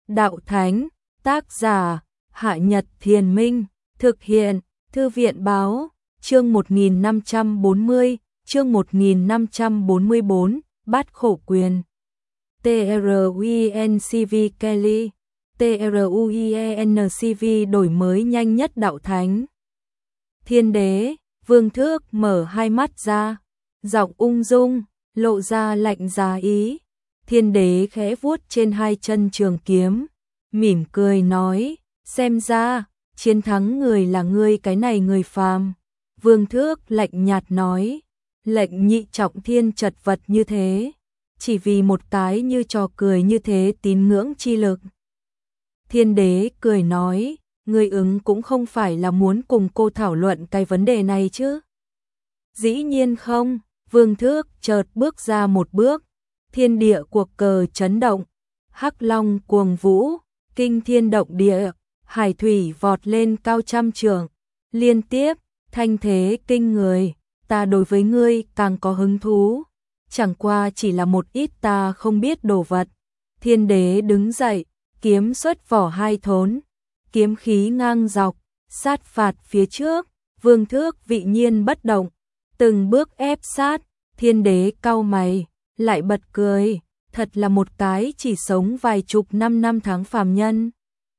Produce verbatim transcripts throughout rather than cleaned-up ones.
đạo thánh, tác giả, Hạ Nhật Thiền Minh, thực hiện, Thư viện Báo, chương một nghìn năm trăm bốn mươi, chương một nghìn năm trăm bốn mươi bốn, Bát Khổ Quyền. T R U I N C V Kelly, T R U I N C V đổi mới nhanh nhất đạo thánh. Thiên đế, Vương Thước mở hai mắt ra, giọng ung dung, lộ ra lạnh giá ý. Thiên đế khẽ vuốt trên hai chân trường kiếm, mỉm cười nói, xem ra, chiến thắng người là ngươi cái này người phàm. Vương Thước lạnh nhạt nói, lệnh nhị trọng thiên chật vật như thế, chỉ vì một cái như trò cười như thế tín ngưỡng chi lực. Thiên đế cười nói, ngươi ứng cũng không phải là muốn cùng cô thảo luận cái vấn đề này chứ. Dĩ nhiên không, Vương Thước chợt bước ra một bước, thiên địa cuộc cờ chấn động, hắc long cuồng vũ, kinh thiên động địa, hải thủy vọt lên cao trăm trượng, liên tiếp, thanh thế kinh người, ta đối với ngươi càng có hứng thú, chẳng qua chỉ là một ít ta không biết đồ vật. Thiên đế đứng dậy, kiếm xuất vỏ hai thốn, kiếm khí ngang dọc, sát phạt phía trước, Vương Thước vị nhiên bất động, từng bước ép sát, thiên đế cau mày, lại bật cười, thật là một cái chỉ sống vài chục năm năm tháng phàm nhân.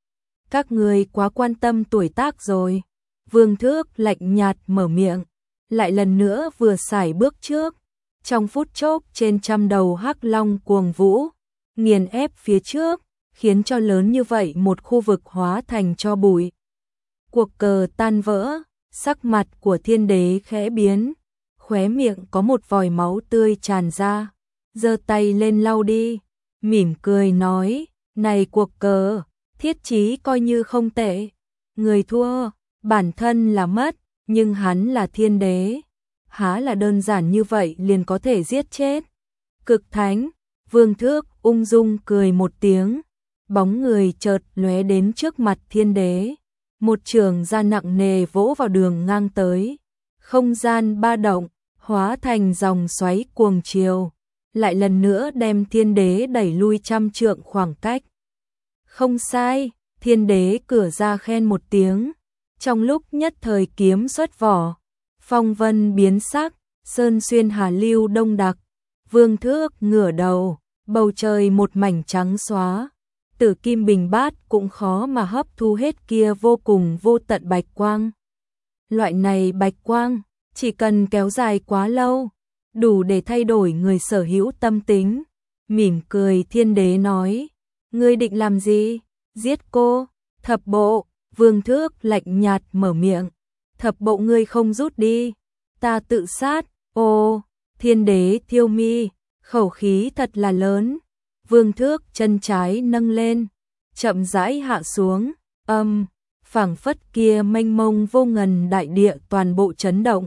Các người quá quan tâm tuổi tác rồi. Vương Thước lạnh nhạt mở miệng, lại lần nữa vừa sải bước trước, trong phút chốc trên trăm đầu hắc long cuồng vũ, nghiền ép phía trước, khiến cho lớn như vậy một khu vực hóa thành tro bụi. Cuộc cờ tan vỡ, sắc mặt của thiên đế khẽ biến, khóe miệng có một vòi máu tươi tràn ra, giơ tay lên lau đi, mỉm cười nói, này cuộc cờ, thiết chí coi như không tệ, người thua, bản thân là mất, nhưng hắn là thiên đế, há là đơn giản như vậy liền có thể giết chết. Cực thánh, Vương Thước ung dung cười một tiếng, bóng người chợt lóe đến trước mặt thiên đế, một trường ra nặng nề vỗ vào đường ngang tới, không gian ba động, hóa thành dòng xoáy cuồng chiều, lại lần nữa đem thiên đế đẩy lui trăm trượng khoảng cách. Không sai, thiên đế cửa ra khen một tiếng, trong lúc nhất thời kiếm xuất vỏ, phong vân biến sắc, sơn xuyên hà lưu đông đặc, Vương Thước ngửa đầu, bầu trời một mảnh trắng xóa, tử kim bình bát cũng khó mà hấp thu hết kia vô cùng vô tận bạch quang. Loại này bạch quang, chỉ cần kéo dài quá lâu, đủ để thay đổi người sở hữu tâm tính. Mỉm cười thiên đế nói, ngươi định làm gì? Giết cô? Thập bộ, Vương Thước lạnh nhạt mở miệng, thập bộ ngươi không rút đi, ta tự sát. Ô, thiên đế thiêu mi, khẩu khí thật là lớn. Vương Thước chân trái nâng lên, chậm rãi hạ xuống, âm, phảng phất kia mênh mông vô ngần đại địa toàn bộ chấn động.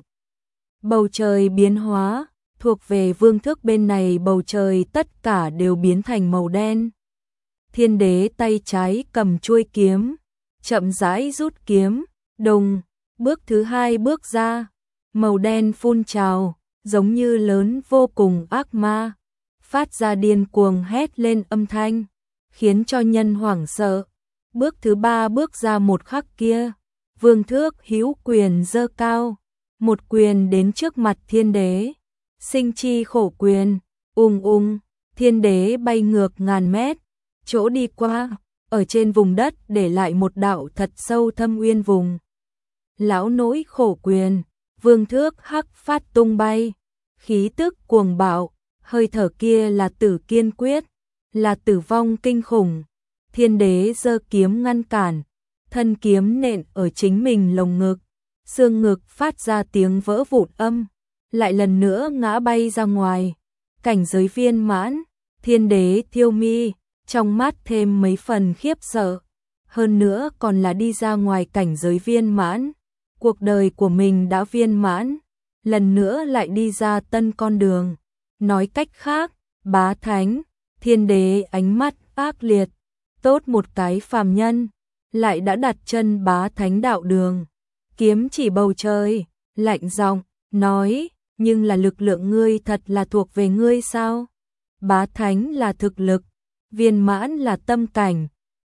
Bầu trời biến hóa, thuộc về Vương Thước bên này bầu trời tất cả đều biến thành màu đen. Thiên đế tay trái cầm chuôi kiếm, chậm rãi rút kiếm, đùng, bước thứ hai bước ra, màu đen phun trào, giống như lớn vô cùng ác ma, phát ra điên cuồng hét lên âm thanh, khiến cho nhân hoảng sợ. Bước thứ ba bước ra một khắc kia, Vương Thước hữu quyền giơ cao, một quyền đến trước mặt thiên đế, sinh chi khổ quyền, ung ung, thiên đế bay ngược ngàn mét, chỗ đi qua, ở trên vùng đất để lại một đạo thật sâu thâm uyên vùng. Lão nỗi khổ quyền, Vương Thước hắc phát tung bay, khí tức cuồng bạo, hơi thở kia là tử kiên quyết, là tử vong kinh khủng. Thiên đế giơ kiếm ngăn cản, thân kiếm nện ở chính mình lồng ngực, xương ngực phát ra tiếng vỡ vụn âm, lại lần nữa ngã bay ra ngoài. Cảnh giới viên mãn, thiên đế thiêu mi, trong mắt thêm mấy phần khiếp sợ, hơn nữa còn là đi ra ngoài cảnh giới viên mãn, cuộc đời của mình đã viên mãn, lần nữa lại đi ra tân con đường. Nói cách khác, bá thánh, thiên đế ánh mắt ác liệt, tốt một cái phàm nhân, lại đã đặt chân bá thánh đạo đường. Kiếm chỉ bầu trời, lạnh giọng nói, nhưng là lực lượng ngươi thật là thuộc về ngươi sao? Bá thánh là thực lực, viên mãn là tâm cảnh,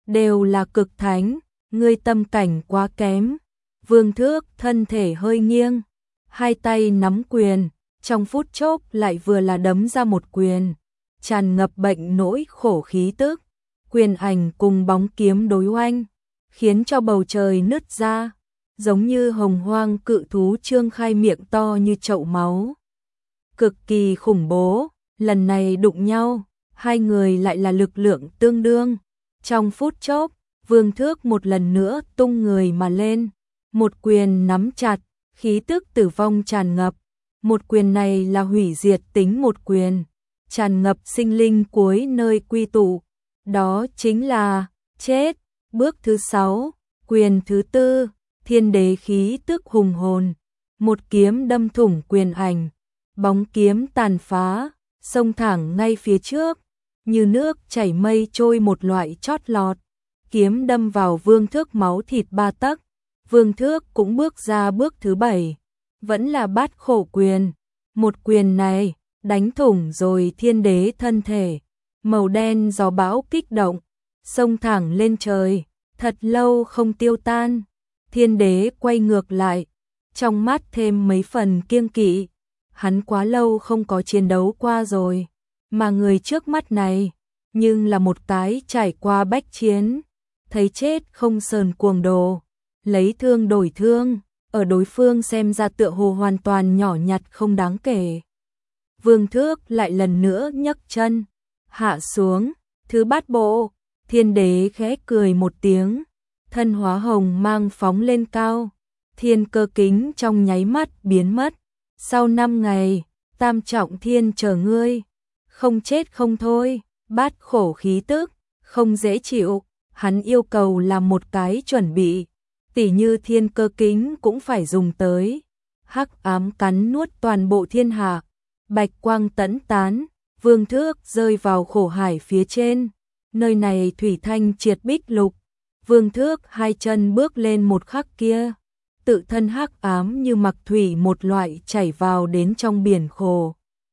đều là cực thánh, ngươi tâm cảnh quá kém. Vương Thước thân thể hơi nghiêng, hai tay nắm quyền, trong phút chốc lại vừa là đấm ra một quyền, tràn ngập bệnh nỗi khổ khí tức, quyền ảnh cùng bóng kiếm đối oanh, khiến cho bầu trời nứt ra, giống như hồng hoang cự thú trương khai miệng to như chậu máu. Cực kỳ khủng bố, lần này đụng nhau, hai người lại là lực lượng tương đương. Trong phút chốc, Vương Thước một lần nữa tung người mà lên, một quyền nắm chặt, khí tức tử vong tràn ngập. Một quyền này là hủy diệt tính một quyền, tràn ngập sinh linh cuối nơi quy tụ, đó chính là chết. Bước thứ sáu, quyền thứ tư, thiên đế khí tức hùng hồn, một kiếm đâm thủng quyền ảnh, bóng kiếm tàn phá, xông thẳng ngay phía trước, như nước chảy mây trôi một loại chót lọt, kiếm đâm vào Vương Thước máu thịt ba tấc. Vương Thước cũng bước ra bước thứ bảy, vẫn là bát khổ quyền, một quyền này đánh thủng rồi thiên đế thân thể, màu đen gió bão kích động, xông thẳng lên trời, thật lâu không tiêu tan. Thiên đế quay ngược lại, trong mắt thêm mấy phần kiêng kỵ, hắn quá lâu không có chiến đấu qua rồi, mà người trước mắt này, nhưng là một cái trải qua bách chiến, thấy chết không sờn cuồng đồ, lấy thương đổi thương, ở đối phương xem ra tựa hồ hoàn toàn nhỏ nhặt không đáng kể. Vương Thước lại lần nữa nhấc chân, hạ xuống, thứ bát bộ, thiên đế khẽ cười một tiếng, thân hóa hồng mang phóng lên cao, thiên cơ kính trong nháy mắt biến mất. Sau năm ngày, tam trọng thiên chờ ngươi, không chết không thôi, bát khổ khí tức, không dễ chịu, hắn yêu cầu làm một cái chuẩn bị, tỉ như thiên cơ kính cũng phải dùng tới. Hắc ám cắn nuốt toàn bộ thiên hạ, bạch quang tẫn tán, Vương Thước rơi vào khổ hải phía trên, nơi này thủy thanh triệt bích lục, Vương Thước hai chân bước lên một khắc kia, tự thân hắc ám như mặc thủy một loại chảy vào đến trong biển khổ.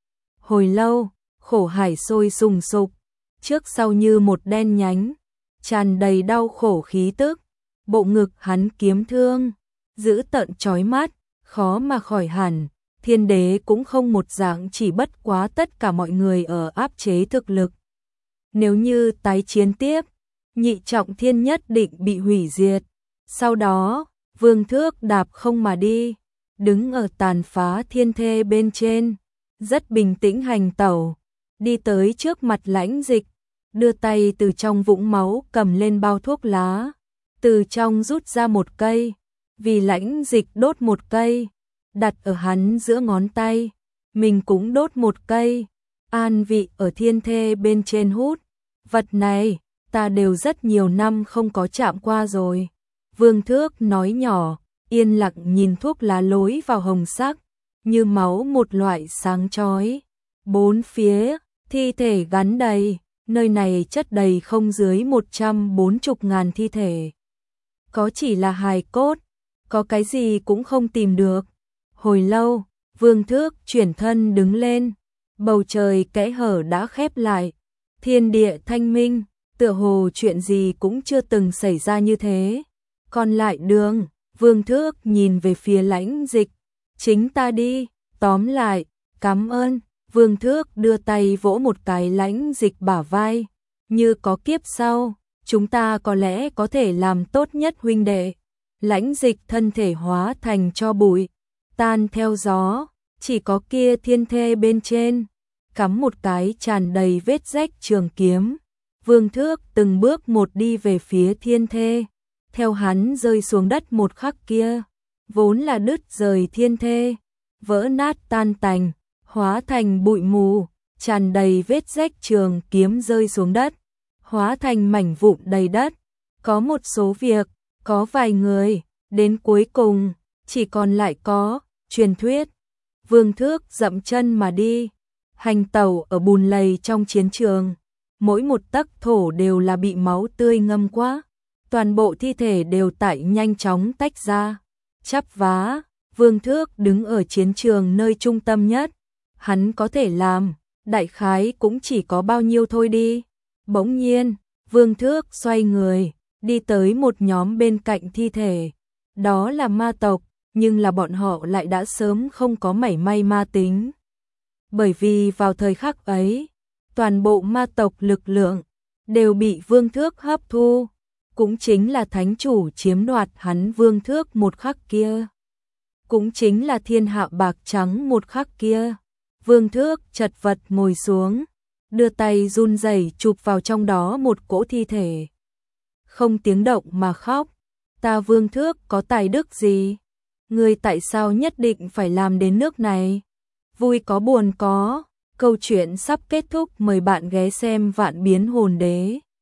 Hồi lâu, khổ hải sôi sùng sục, trước sau như một đen nhánh, tràn đầy đau khổ khí tức, bộ ngực hắn kiếm thương, giữ tận chói mắt, khó mà khỏi hẳn. Thiên đế cũng không một dạng, chỉ bất quá tất cả mọi người ở áp chế thực lực. Nếu như tái chiến tiếp, nhị trọng thiên nhất định bị hủy diệt. Sau đó, Vương Thước đạp không mà đi, đứng ở tàn phá thiên thê bên trên, rất bình tĩnh hành tẩu, đi tới trước mặt Lãnh Dịch, đưa tay từ trong vũng máu cầm lên bao thuốc lá, từ trong rút ra một cây, vì Lãnh Dịch đốt một cây, đặt ở hắn giữa ngón tay, mình cũng đốt một cây, an vị ở thiên thê bên trên hút. Vật này, ta đều rất nhiều năm không có chạm qua rồi. Vương Thước nói nhỏ, yên lặng nhìn thuốc lá lối vào hồng sắc, như máu một loại sáng chói. Bốn phía, thi thể gắn đầy, nơi này chất đầy không dưới một trăm bốn mươi ngàn thi thể. Có chỉ là hài cốt, có cái gì cũng không tìm được. Hồi lâu, Vương Thước chuyển thân đứng lên, bầu trời kẽ hở đã khép lại, thiên địa thanh minh, tựa hồ chuyện gì cũng chưa từng xảy ra như thế. Còn lại đường, Vương Thước nhìn về phía Lãnh Dịch, chính ta đi, tóm lại, cảm ơn. Vương Thước đưa tay vỗ một cái Lãnh Dịch bả vai, như có kiếp sau, chúng ta có lẽ có thể làm tốt nhất huynh đệ. Lãnh Dịch thân thể hóa thành tro bụi, tan theo gió, chỉ có kia thiên thê bên trên, cắm một cái tràn đầy vết rách trường kiếm. Vương Thước từng bước một đi về phía thiên thê, theo hắn rơi xuống đất một khắc kia, vốn là đứt rời thiên thê, vỡ nát tan tành, hóa thành bụi mù, tràn đầy vết rách trường kiếm rơi xuống đất, hóa thành mảnh vụn đầy đất. Có một số việc, có vài người, đến cuối cùng, chỉ còn lại có truyền thuyết. Vương Thước dậm chân mà đi, hành tẩu ở bùn lầy trong chiến trường, mỗi một tấc thổ đều là bị máu tươi ngâm qua, toàn bộ thi thể đều tại nhanh chóng tách ra, chắp vá. Vương Thước đứng ở chiến trường nơi trung tâm nhất, hắn có thể làm, đại khái cũng chỉ có bao nhiêu thôi đi. Bỗng nhiên, Vương Thước xoay người, đi tới một nhóm bên cạnh thi thể. Đó là ma tộc, nhưng là bọn họ lại đã sớm không có mảy may ma tính. Bởi vì vào thời khắc ấy, toàn bộ ma tộc lực lượng đều bị Vương Thước hấp thu, cũng chính là thánh chủ chiếm đoạt hắn Vương Thước một khắc kia. Cũng chính là thiên hạ bạc trắng một khắc kia. Vương Thước chật vật ngồi xuống, đưa tay run rẩy chụp vào trong đó một cỗ thi thể. Không tiếng động mà khóc, ta Vương Thước có tài đức gì? Ngươi tại sao nhất định phải làm đến nước này? Vui có buồn có, câu chuyện sắp kết thúc, mời bạn ghé xem Vạn Biến Hồn Đế.